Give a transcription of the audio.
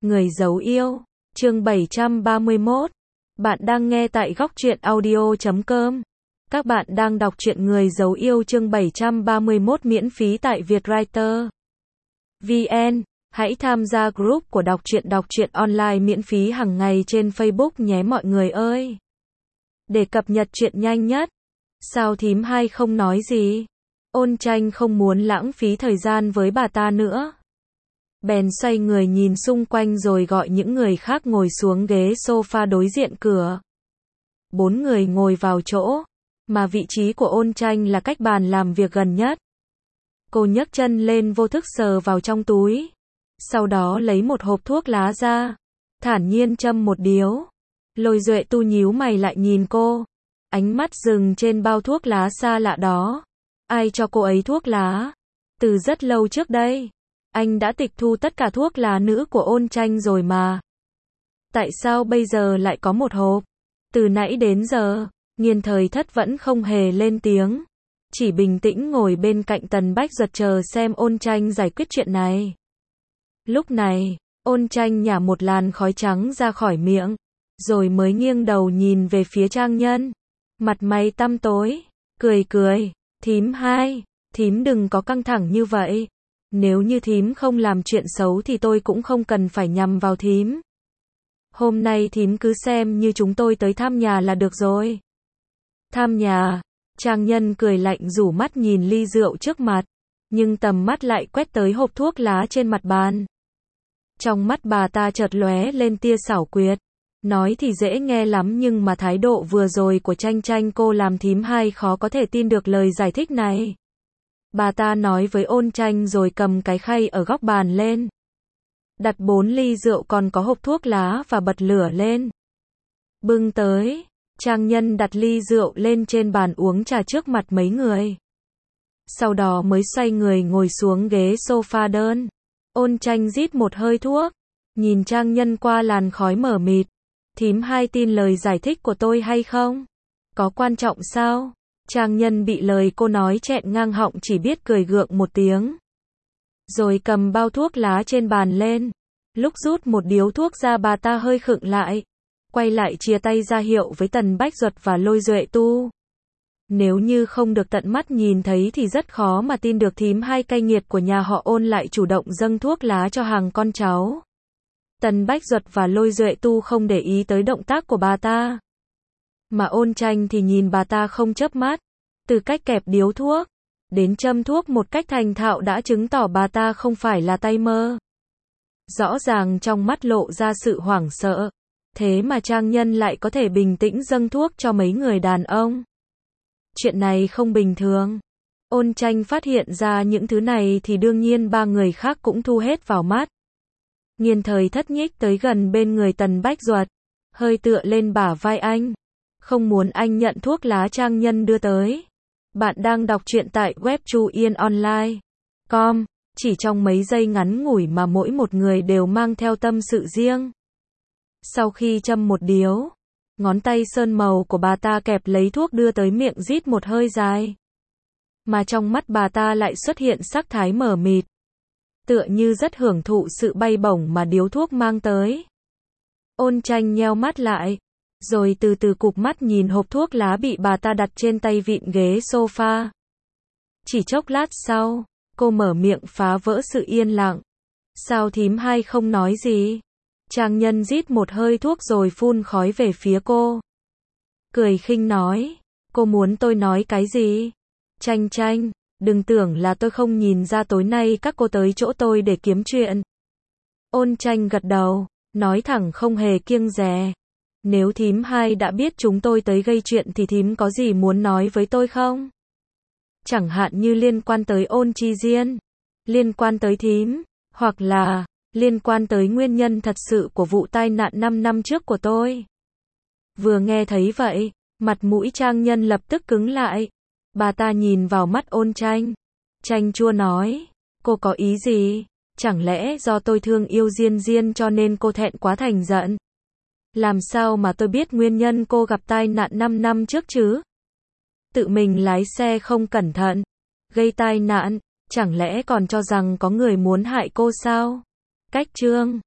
Người giấu yêu, chương 731. Bạn đang nghe tại góc truyện audio.com. Các bạn đang đọc truyện Người giấu yêu chương 731 miễn phí tại Vietwriter VN. Hãy tham gia group của đọc truyện online miễn phí hàng ngày trên Facebook nhé mọi người ơi. Để cập nhật truyện nhanh nhất. Sao thím hai không nói gì? Ôn Tranh không muốn lãng phí thời gian với bà ta nữa. Bèn xoay người nhìn xung quanh rồi gọi những người khác ngồi xuống ghế sofa đối diện cửa. 4 người ngồi vào chỗ, mà vị trí của Ôn Tranh là cách bàn làm việc gần nhất. Cô nhấc chân lên vô thức sờ vào trong túi. Sau đó lấy một hộp thuốc lá ra, thản nhiên châm một điếu. Lôi Duệ Tu nhíu mày lại nhìn cô. Ánh mắt dừng trên bao thuốc lá xa lạ đó. Ai cho cô ấy thuốc lá? Từ rất lâu trước đây. Anh đã tịch thu tất cả thuốc lá nữ của Ôn Tranh rồi mà. Tại sao bây giờ lại có một hộp? Từ nãy đến giờ, Nghiên Thời Thất vẫn không hề lên tiếng. Chỉ bình tĩnh ngồi bên cạnh Tần Bách Duật chờ xem Ôn Tranh giải quyết chuyện này. Lúc này, Ôn Tranh nhả một làn khói trắng ra khỏi miệng. Rồi mới nghiêng đầu nhìn về phía Trang Nhân. Mặt mày tăm tối, cười. Thím hai, thím đừng có căng thẳng như vậy. Nếu như thím không làm chuyện xấu thì tôi cũng không cần phải nhằm vào thím. Hôm nay thím cứ xem như chúng tôi tới thăm nhà là được rồi. Thăm nhà? Trang Nhân cười lạnh rủ mắt nhìn ly rượu trước mặt. Nhưng tầm mắt lại quét tới hộp thuốc lá trên mặt bàn. Trong mắt bà ta chợt lóe lên tia xảo quyệt. Nói thì dễ nghe lắm nhưng mà thái độ vừa rồi của Tranh cô làm thím hai khó có thể tin được lời giải thích này. Bà ta nói với Ôn Tranh rồi cầm cái khay ở góc bàn lên. Đặt 4 ly rượu còn có hộp thuốc lá và bật lửa lên. Bưng tới, Trang Nhân đặt ly rượu lên trên bàn uống trà trước mặt mấy người. Sau đó mới xoay người ngồi xuống ghế sofa đơn. Ôn Tranh rít một hơi thuốc, nhìn Trang Nhân qua làn khói mờ mịt. Thím hai tin lời giải thích của tôi hay không? Có quan trọng sao? Trang Nhân bị lời cô nói chẹn ngang họng chỉ biết cười gượng một tiếng. Rồi cầm bao thuốc lá trên bàn lên. Lúc rút một điếu thuốc ra bà ta hơi khựng lại. Quay lại chia tay ra hiệu với Tần Bách Duật và Lôi Duệ Tu. Nếu như không được tận mắt nhìn thấy thì rất khó mà tin được thím hai cay nghiệt của nhà họ Ôn lại chủ động dâng thuốc lá cho hàng con cháu. Tần Bách Duật và Lôi Duệ Tu không để ý tới động tác của bà ta. Mà Ôn Tranh thì nhìn bà ta không chớp mắt. Từ cách kẹp điếu thuốc, đến châm thuốc một cách thành thạo đã chứng tỏ bà ta không phải là tay mơ. Rõ ràng trong mắt lộ ra sự hoảng sợ. Thế mà Trang Nhân lại có thể bình tĩnh dâng thuốc cho mấy người đàn ông. Chuyện này không bình thường. Ôn Tranh phát hiện ra những thứ này thì đương nhiên ba người khác cũng thu hết vào mắt. Nghiên Thời Thất nhích tới gần bên người Tần Bách Duật, hơi tựa lên bả vai anh. Không muốn anh nhận thuốc lá Trang Nhân đưa tới. Bạn đang đọc truyện tại web chuyenonline.com. Chỉ trong mấy giây ngắn ngủi mà mỗi một người đều mang theo tâm sự riêng. Sau khi châm một điếu, ngón tay sơn màu của bà ta kẹp lấy thuốc đưa tới miệng rít một hơi dài. Mà trong mắt bà ta lại xuất hiện sắc thái mờ mịt. Tựa như rất hưởng thụ sự bay bổng mà điếu thuốc mang tới. Ôn Tranh nheo mắt lại. Rồi từ từ cụp mắt nhìn hộp thuốc lá bị bà ta đặt trên tay vịn ghế sofa. Chỉ chốc lát sau, cô mở miệng phá vỡ sự yên lặng. Sao thím hai không nói gì? Trang Nhân rít một hơi thuốc rồi phun khói về phía cô. Cười khinh nói, cô muốn tôi nói cái gì? Tranh, đừng tưởng là tôi không nhìn ra tối nay các cô tới chỗ tôi để kiếm chuyện. Ôn Tranh gật đầu, nói thẳng không hề kiêng dè. Nếu thím hai đã biết chúng tôi tới gây chuyện thì thím có gì muốn nói với tôi không? Chẳng hạn như liên quan tới Ôn Chi Diên, liên quan tới thím, hoặc là liên quan tới nguyên nhân thật sự của vụ tai nạn 5 năm trước của tôi. Vừa nghe thấy vậy, mặt mũi Trang Nhân lập tức cứng lại. Bà ta nhìn vào mắt Ôn Tranh. Tranh chua nói, cô có ý gì? Chẳng lẽ do tôi thương yêu Diên cho nên cô thẹn quá thành giận? Làm sao mà tôi biết nguyên nhân cô gặp tai nạn 5 năm trước chứ? Tự mình lái xe không cẩn thận, gây tai nạn, chẳng lẽ còn cho rằng có người muốn hại cô sao? Cách chương